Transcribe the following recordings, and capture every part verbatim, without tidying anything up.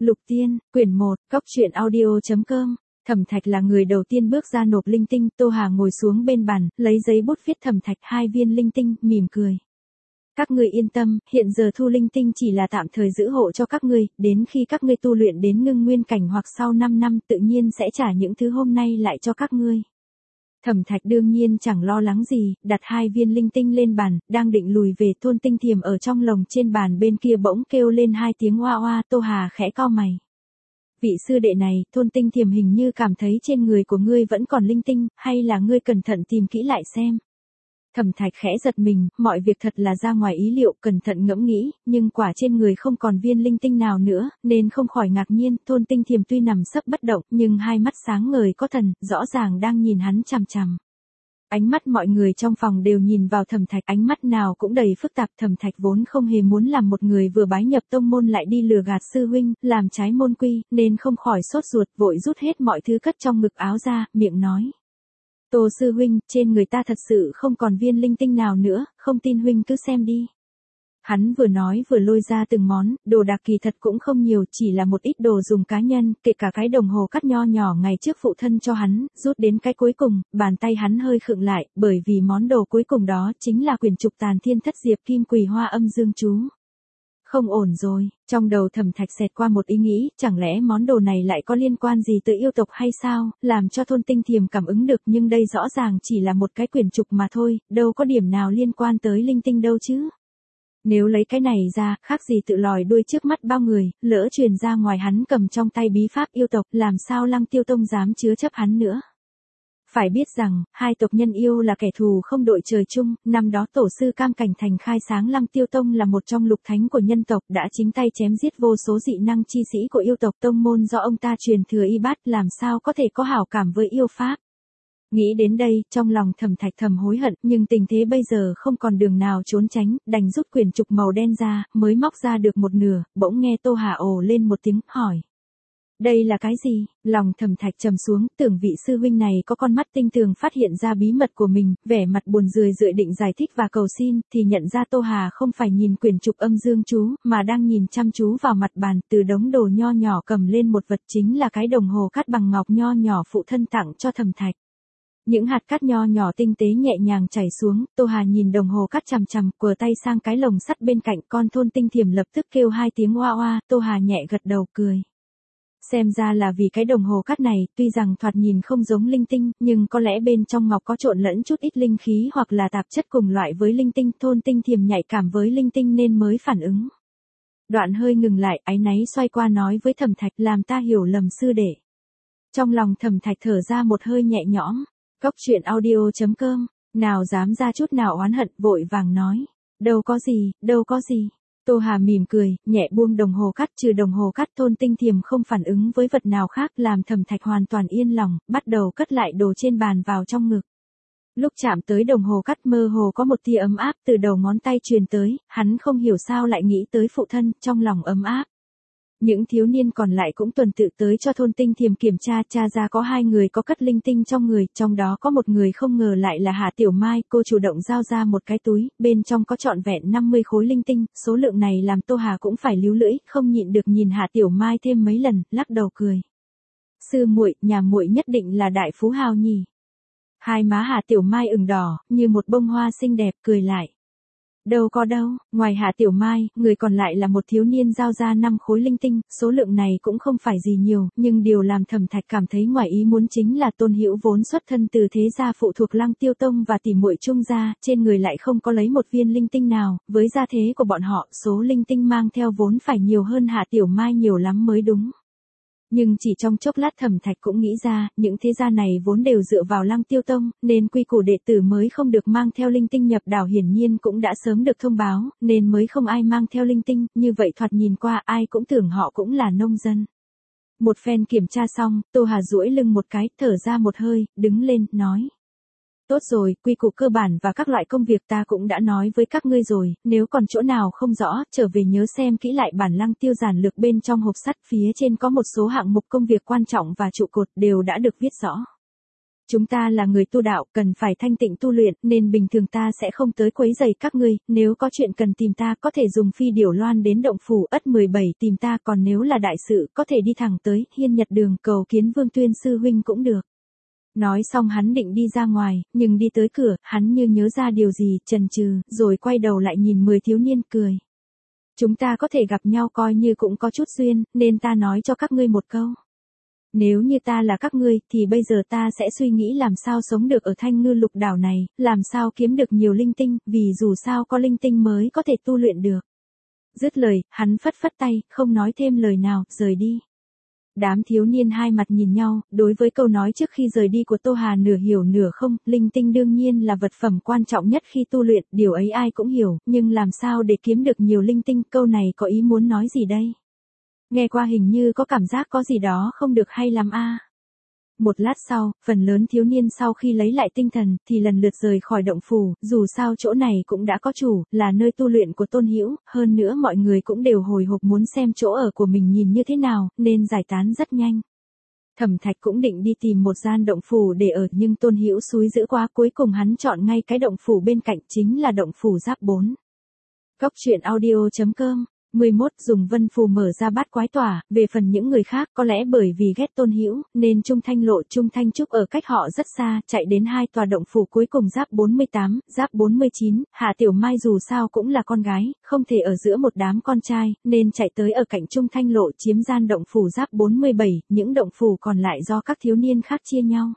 Lục Tiên, quyển một, cóc truyện audio chấm com. Thẩm Thạch là người đầu tiên bước ra nộp linh tinh, Tô Hà ngồi xuống bên bàn, lấy giấy bút viết Thẩm Thạch hai viên linh tinh, mỉm cười. Các ngươi yên tâm, hiện giờ thu linh tinh chỉ là tạm thời giữ hộ cho các ngươi, đến khi các ngươi tu luyện đến ngưng nguyên cảnh hoặc sau năm năm tự nhiên sẽ trả những thứ hôm nay lại cho các ngươi. Thẩm Thạch đương nhiên chẳng lo lắng gì, đặt hai viên linh tinh lên bàn, đang định lùi về Thôn Tinh Thiềm ở trong lồng trên bàn bên kia bỗng kêu lên hai tiếng oa oa. Tô Hà khẽ cau mày. Vị sư đệ này, Thôn Tinh Thiềm hình như cảm thấy trên người của ngươi vẫn còn linh tinh, hay là ngươi cẩn thận tìm kỹ lại xem. Thẩm Thạch khẽ giật mình, mọi việc thật là ra ngoài ý liệu, cẩn thận ngẫm nghĩ, nhưng quả trên người không còn viên linh tinh nào nữa, nên không khỏi ngạc nhiên. Thôn Tinh Thiềm tuy nằm sấp bất động, nhưng hai mắt sáng ngời có thần, rõ ràng đang nhìn hắn chằm chằm. Ánh mắt mọi người trong phòng đều nhìn vào Thẩm Thạch, ánh mắt nào cũng đầy phức tạp. Thẩm Thạch vốn không hề muốn làm một người vừa bái nhập tông môn lại đi lừa gạt sư huynh, làm trái môn quy, nên không khỏi sốt ruột, vội rút hết mọi thứ cất trong ngực áo ra, miệng nói. Tô sư huynh, trên người ta thật sự không còn viên linh tinh nào nữa, không tin huynh cứ xem đi. Hắn vừa nói vừa lôi ra từng món, đồ đạc kỳ thật cũng không nhiều, chỉ là một ít đồ dùng cá nhân, kể cả cái đồng hồ cắt nho nhỏ ngày trước phụ thân cho hắn, rút đến cái cuối cùng, bàn tay hắn hơi khựng lại, bởi vì món đồ cuối cùng đó chính là quyển trục Tàn Thiên Thất Diệp Kim Quỳ Hoa Âm Dương Chú. Không ổn rồi, trong đầu Thẩm Thạch xẹt qua một ý nghĩ, chẳng lẽ món đồ này lại có liên quan gì tới yêu tộc hay sao, làm cho Thôn Tinh Thiềm cảm ứng được, nhưng đây rõ ràng chỉ là một cái quyển trục mà thôi, đâu có điểm nào liên quan tới linh tinh đâu chứ. Nếu lấy cái này ra, khác gì tự lòi đuôi trước mắt bao người, lỡ truyền ra ngoài hắn cầm trong tay bí pháp yêu tộc, làm sao Lăng Tiêu Tông dám chứa chấp hắn nữa. Phải biết rằng, hai tộc nhân yêu là kẻ thù không đội trời chung, năm đó tổ sư Cam Cảnh Thành khai sáng Lăng Tiêu Tông là một trong lục thánh của nhân tộc, đã chính tay chém giết vô số dị năng chi sĩ của yêu tộc, tông môn do ông ta truyền thừa y bát, làm sao có thể có hảo cảm với yêu pháp. Nghĩ đến đây, trong lòng Thẩm Thạch thầm hối hận, nhưng tình thế bây giờ không còn đường nào trốn tránh, đành rút quyển trục màu đen ra, mới móc ra được một nửa, bỗng nghe Tô Hà ồ lên một tiếng, hỏi. Đây là cái gì? Lòng Thẩm Thạch trầm xuống, tưởng vị sư huynh này có con mắt tinh tường phát hiện ra bí mật của mình, vẻ mặt buồn rười rượi định giải thích và cầu xin, thì nhận ra Tô Hà không phải nhìn quyển trục âm dương chú, mà đang nhìn chăm chú vào mặt bàn, từ đống đồ nho nhỏ cầm lên một vật, chính là cái đồng hồ cát bằng ngọc nho nhỏ phụ thân tặng cho Thẩm Thạch. Những hạt cát nho nhỏ tinh tế nhẹ nhàng chảy xuống, Tô Hà nhìn đồng hồ cát chằm chằm, quờ tay sang cái lồng sắt bên cạnh, con Thôn Tinh Thiềm lập tức kêu hai tiếng oa oa. Tô Hà nhẹ gật đầu cười. Xem ra là vì cái đồng hồ cát này, tuy rằng thoạt nhìn không giống linh tinh, nhưng có lẽ bên trong ngọc có trộn lẫn chút ít linh khí hoặc là tạp chất cùng loại với linh tinh. Thôn Tinh Thiềm nhạy cảm với linh tinh nên mới phản ứng. Đoạn hơi ngừng lại, áy náy xoay qua nói với Thẩm Thạch, làm ta hiểu lầm sư đệ. Trong lòng Thẩm Thạch thở ra một hơi nhẹ nhõm. Cóc truyện audio chấm com, nào dám ra chút nào oán hận, vội vàng nói. Đâu có gì, đâu có gì. Tô Hà mỉm cười, nhẹ buông đồng hồ cát, trừ đồng hồ cát Thôn Tinh Thiềm không phản ứng với vật nào khác, làm Thẩm Thạch hoàn toàn yên lòng, bắt đầu cất lại đồ trên bàn vào trong ngực. Lúc chạm tới đồng hồ cát mơ hồ có một tia ấm áp từ đầu ngón tay truyền tới, hắn không hiểu sao lại nghĩ tới phụ thân, trong lòng ấm áp. Những thiếu niên còn lại cũng tuần tự tới cho Thôn Tinh Thiềm kiểm tra, tra ra có hai người có cất linh tinh trong người, trong đó có một người không ngờ lại là Hạ Tiểu Mai, cô chủ động giao ra một cái túi, bên trong có trọn vẹn năm mươi khối linh tinh, số lượng này làm Tô Hà cũng phải líu lưỡi, không nhịn được nhìn Hạ Tiểu Mai thêm mấy lần, lắc đầu cười. Sư muội, nhà muội nhất định là đại phú hào nhỉ. Hai má Hạ Tiểu Mai ửng đỏ, như một bông hoa xinh đẹp, cười lại. Đâu có đâu, ngoài Hạ Tiểu Mai, người còn lại là một thiếu niên giao ra năm khối linh tinh, số lượng này cũng không phải gì nhiều, nhưng điều làm Thẩm Thạch cảm thấy ngoài ý muốn chính là Tôn Hữu vốn xuất thân từ thế gia phụ thuộc Lăng Tiêu Tông và tỷ muội Trung gia, trên người lại không có lấy một viên linh tinh nào, với gia thế của bọn họ, số linh tinh mang theo vốn phải nhiều hơn Hạ Tiểu Mai nhiều lắm mới đúng. Nhưng chỉ trong chốc lát Thẩm Thạch cũng nghĩ ra, những thế gia này vốn đều dựa vào Lăng Tiêu Tông, nên quy củ đệ tử mới không được mang theo linh tinh nhập đảo hiển nhiên cũng đã sớm được thông báo, nên mới không ai mang theo linh tinh, như vậy thoạt nhìn qua ai cũng tưởng họ cũng là nông dân. Một phen kiểm tra xong, Tô Hà duỗi lưng một cái, thở ra một hơi, đứng lên, nói. Tốt rồi, quy củ cơ bản và các loại công việc ta cũng đã nói với các ngươi rồi, nếu còn chỗ nào không rõ, trở về nhớ xem kỹ lại bản Lăng Tiêu giản lược bên trong hộp sắt, phía trên có một số hạng mục công việc quan trọng và trụ cột đều đã được viết rõ. Chúng ta là người tu đạo, cần phải thanh tịnh tu luyện, nên bình thường ta sẽ không tới quấy rầy các ngươi, nếu có chuyện cần tìm ta có thể dùng phi điểu loan đến động phủ ất mười bảy tìm ta, còn nếu là đại sự có thể đi thẳng tới Hiên Nhật Đường cầu kiến Vương Tuyên sư huynh cũng được. Nói xong hắn định đi ra ngoài, nhưng đi tới cửa, hắn như nhớ ra điều gì, chần chừ, rồi quay đầu lại nhìn mười thiếu niên cười. Chúng ta có thể gặp nhau coi như cũng có chút duyên, nên ta nói cho các ngươi một câu. Nếu như ta là các ngươi, thì bây giờ ta sẽ suy nghĩ làm sao sống được ở Thanh Ngư Lục đảo này, làm sao kiếm được nhiều linh tinh, vì dù sao có linh tinh mới có thể tu luyện được. Dứt lời, hắn phất phất tay, không nói thêm lời nào, rời đi. Đám thiếu niên hai mặt nhìn nhau, đối với câu nói trước khi rời đi của Tô Hà nửa hiểu nửa không, linh tinh đương nhiên là vật phẩm quan trọng nhất khi tu luyện, điều ấy ai cũng hiểu, nhưng làm sao để kiếm được nhiều linh tinh, câu này có ý muốn nói gì đây? Nghe qua hình như có cảm giác có gì đó không được hay lắm a. Một lát sau, phần lớn thiếu niên sau khi lấy lại tinh thần, thì lần lượt rời khỏi động phủ, dù sao chỗ này cũng đã có chủ, là nơi tu luyện của Tôn Hữu, hơn nữa mọi người cũng đều hồi hộp muốn xem chỗ ở của mình nhìn như thế nào, nên giải tán rất nhanh. Thẩm Thạch cũng định đi tìm một gian động phủ để ở, nhưng Tôn Hữu xúi giữ quá, cuối cùng hắn chọn ngay cái động phủ bên cạnh, chính là động phủ Giáp bốn. Cốc truyện audio chấm com mười mốt Dùng vân phù mở ra bát quái tỏa, về phần những người khác có lẽ bởi vì ghét Tôn Hữu, nên Trung Thanh Lộ Trung Thanh Trúc ở cách họ rất xa, chạy đến hai tòa động phủ cuối cùng Giáp bốn mươi tám, Giáp bốn mươi chín, Hạ Tiểu Mai dù sao cũng là con gái, không thể ở giữa một đám con trai, nên chạy tới ở cạnh Trung Thanh Lộ chiếm gian động phủ Giáp bốn mươi bảy, những động phủ còn lại do các thiếu niên khác chia nhau.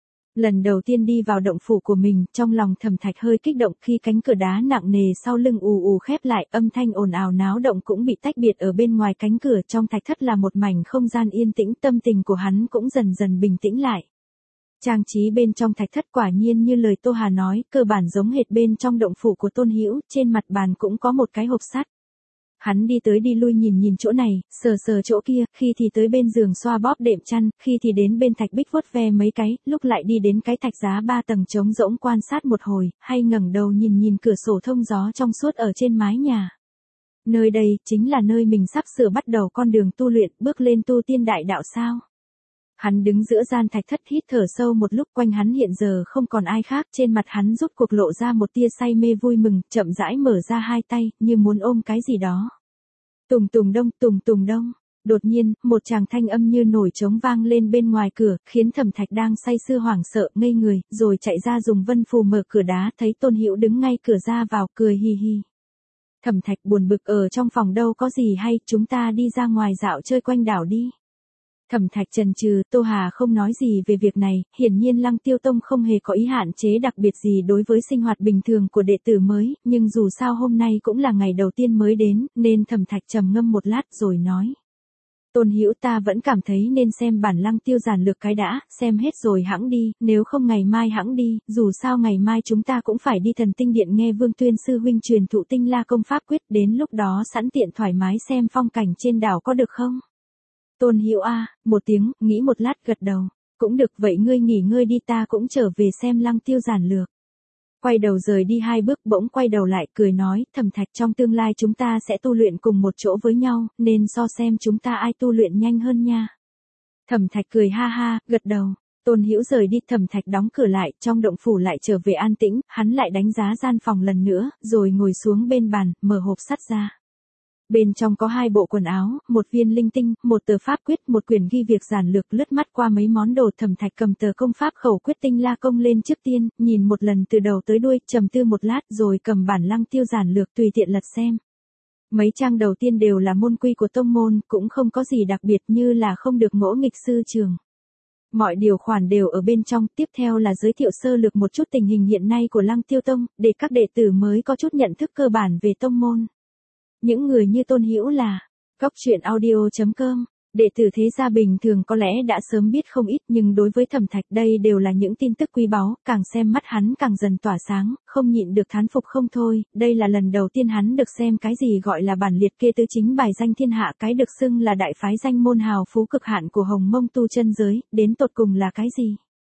Lần đầu tiên đi vào động phủ của mình, trong lòng Thẩm Thạch hơi kích động khi cánh cửa đá nặng nề sau lưng ù ù khép lại, âm thanh ồn ào náo động cũng bị tách biệt ở bên ngoài cánh cửa, trong thạch thất là một mảnh không gian yên tĩnh, tâm tình của hắn cũng dần dần bình tĩnh lại. Trang trí bên trong thạch thất quả nhiên như lời Tô Hà nói, cơ bản giống hệt bên trong động phủ của Tôn Hữu, trên mặt bàn cũng có một cái hộp sắt. Hắn đi tới đi lui nhìn nhìn chỗ này, sờ sờ chỗ kia, khi thì tới bên giường xoa bóp đệm chăn, khi thì đến bên thạch bích vuốt ve mấy cái, lúc lại đi đến cái thạch giá ba tầng trống rỗng quan sát một hồi, hay ngẩng đầu nhìn nhìn cửa sổ thông gió trong suốt ở trên mái nhà. Nơi đây, chính là nơi mình sắp sửa bắt đầu con đường tu luyện, bước lên tu tiên đại đạo sao? Hắn đứng giữa gian thạch thất hít thở sâu một lúc, quanh hắn hiện giờ không còn ai khác, trên mặt hắn rút cuộc lộ ra một tia say mê vui mừng, chậm rãi mở ra hai tay, như muốn ôm cái gì đó. Tùng tùng đông, tùng tùng đông. Đột nhiên, một tràng thanh âm như nổi trống vang lên bên ngoài cửa, khiến Thẩm Thạch đang say sưa hoảng sợ, ngây người, rồi chạy ra dùng vân phù mở cửa đá, thấy Tôn Hữu đứng ngay cửa ra vào, cười hi hi. Thẩm Thạch buồn bực, ở trong phòng đâu có gì hay, chúng ta đi ra ngoài dạo chơi quanh đảo đi. Thẩm Thạch chần chừ, Tô Hà không nói gì về việc này, hiển nhiên Lăng Tiêu Tông không hề có ý hạn chế đặc biệt gì đối với sinh hoạt bình thường của đệ tử mới, nhưng dù sao hôm nay cũng là ngày đầu tiên mới đến, nên Thẩm Thạch trầm ngâm một lát rồi nói. Tôn Hữu, ta vẫn cảm thấy nên xem bản Lăng Tiêu giản lược cái đã, xem hết rồi hẵng đi, nếu không ngày mai hẵng đi, dù sao ngày mai chúng ta cũng phải đi Thần Tinh Điện nghe Vương Tuyên sư huynh truyền thụ Tinh La công pháp quyết, đến lúc đó sẵn tiện thoải mái xem phong cảnh trên đảo có được không? Tôn Hữu a, một tiếng, nghĩ một lát gật đầu. Cũng được, vậy ngươi nghỉ ngơi đi, ta cũng trở về xem Lăng Tiêu giản lược. Quay đầu rời đi hai bước, bỗng quay đầu lại cười nói, Thẩm Thạch, trong tương lai chúng ta sẽ tu luyện cùng một chỗ với nhau, nên so xem chúng ta ai tu luyện nhanh hơn nha. Thẩm Thạch cười ha ha, gật đầu. Tôn Hữu rời đi, Thẩm Thạch đóng cửa lại, trong động phủ lại trở về an tĩnh, hắn lại đánh giá gian phòng lần nữa, rồi ngồi xuống bên bàn, mở hộp sắt ra. Bên trong có hai bộ quần áo, một viên linh tinh, một tờ pháp quyết, một quyển ghi việc giản lược, lướt mắt qua mấy món đồ. Thẩm Thạch cầm tờ công pháp khẩu quyết Tinh La công lên trước tiên, nhìn một lần từ đầu tới đuôi, trầm tư một lát rồi cầm bản Lăng Tiêu giản lược tùy tiện lật xem. Mấy trang đầu tiên đều là môn quy của tông môn, cũng không có gì đặc biệt như là không được ngỗ nghịch sư trường. Mọi điều khoản đều ở bên trong, tiếp theo là giới thiệu sơ lược một chút tình hình hiện nay của Lăng Tiêu Tông, để các đệ tử mới có chút nhận thức cơ bản về tông môn. Những người như Tôn Hữu là cốc truyện audio chấm com, đệ tử thế gia bình thường có lẽ đã sớm biết không ít, nhưng đối với Thẩm Thạch đây đều là những tin tức quý báu, càng xem mắt hắn càng dần tỏa sáng, không nhịn được thán phục không thôi, đây là lần đầu tiên hắn được xem cái gì gọi là bản liệt kê tứ chính bài danh thiên hạ, cái được xưng là đại phái danh môn hào phú cực hạn của Hồng Mông tu chân giới, đến tột cùng là cái gì?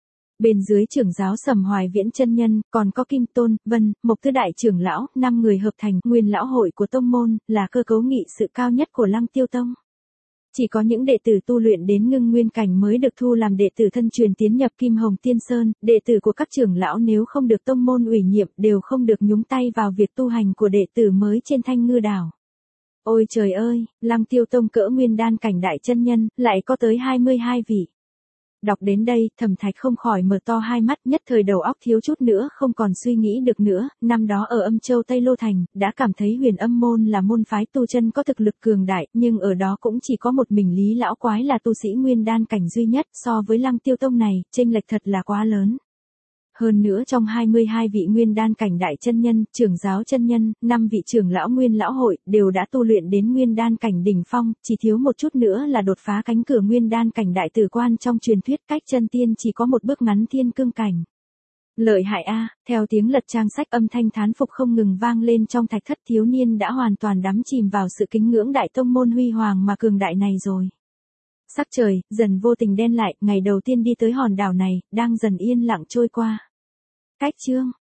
Bên dưới trưởng giáo Sầm Hoài Viễn chân nhân, còn có Kim Tôn, Vân, Mộc Tư đại trưởng lão, năm người hợp thành nguyên lão hội của tông môn, là cơ cấu nghị sự cao nhất của Lăng Tiêu Tông. Chỉ có những đệ tử tu luyện đến ngưng nguyên cảnh mới được thu làm đệ tử thân truyền tiến nhập Kim Hồng Tiên Sơn, đệ tử của các trưởng lão nếu không được tông môn ủy nhiệm đều không được nhúng tay vào việc tu hành của đệ tử mới trên Thanh Ngư Đảo. Ôi trời ơi, Lăng Tiêu Tông cỡ nguyên đan cảnh đại chân nhân, lại có tới hai mươi hai vị. Đọc đến đây, Thẩm Thạch không khỏi mở to hai mắt, nhất thời đầu óc thiếu chút nữa không còn suy nghĩ được nữa, năm đó ở Âm Châu Tây Lô Thành, đã cảm thấy Huyền Âm môn là môn phái tu chân có thực lực cường đại, nhưng ở đó cũng chỉ có một mình Lý lão quái là tu sĩ nguyên đan cảnh duy nhất, so với Lăng Tiêu Tông này, chênh lệch thật là quá lớn. Hơn nữa trong hai mươi hai vị nguyên đan cảnh đại chân nhân, trưởng giáo chân nhân, năm vị trưởng lão nguyên lão hội, đều đã tu luyện đến nguyên đan cảnh đỉnh phong, chỉ thiếu một chút nữa là đột phá cánh cửa nguyên đan cảnh đại tử quan trong truyền thuyết cách chân tiên chỉ có một bước ngắn thiên cương cảnh. Lợi hại a, theo tiếng lật trang sách âm thanh thán phục không ngừng vang lên trong thạch thất, thiếu niên đã hoàn toàn đắm chìm vào sự kính ngưỡng đại tông môn huy hoàng mà cường đại này rồi. Sắc trời, dần vô tình đen lại, ngày đầu tiên đi tới hòn đảo này, đang dần yên lặng trôi qua. Cách chương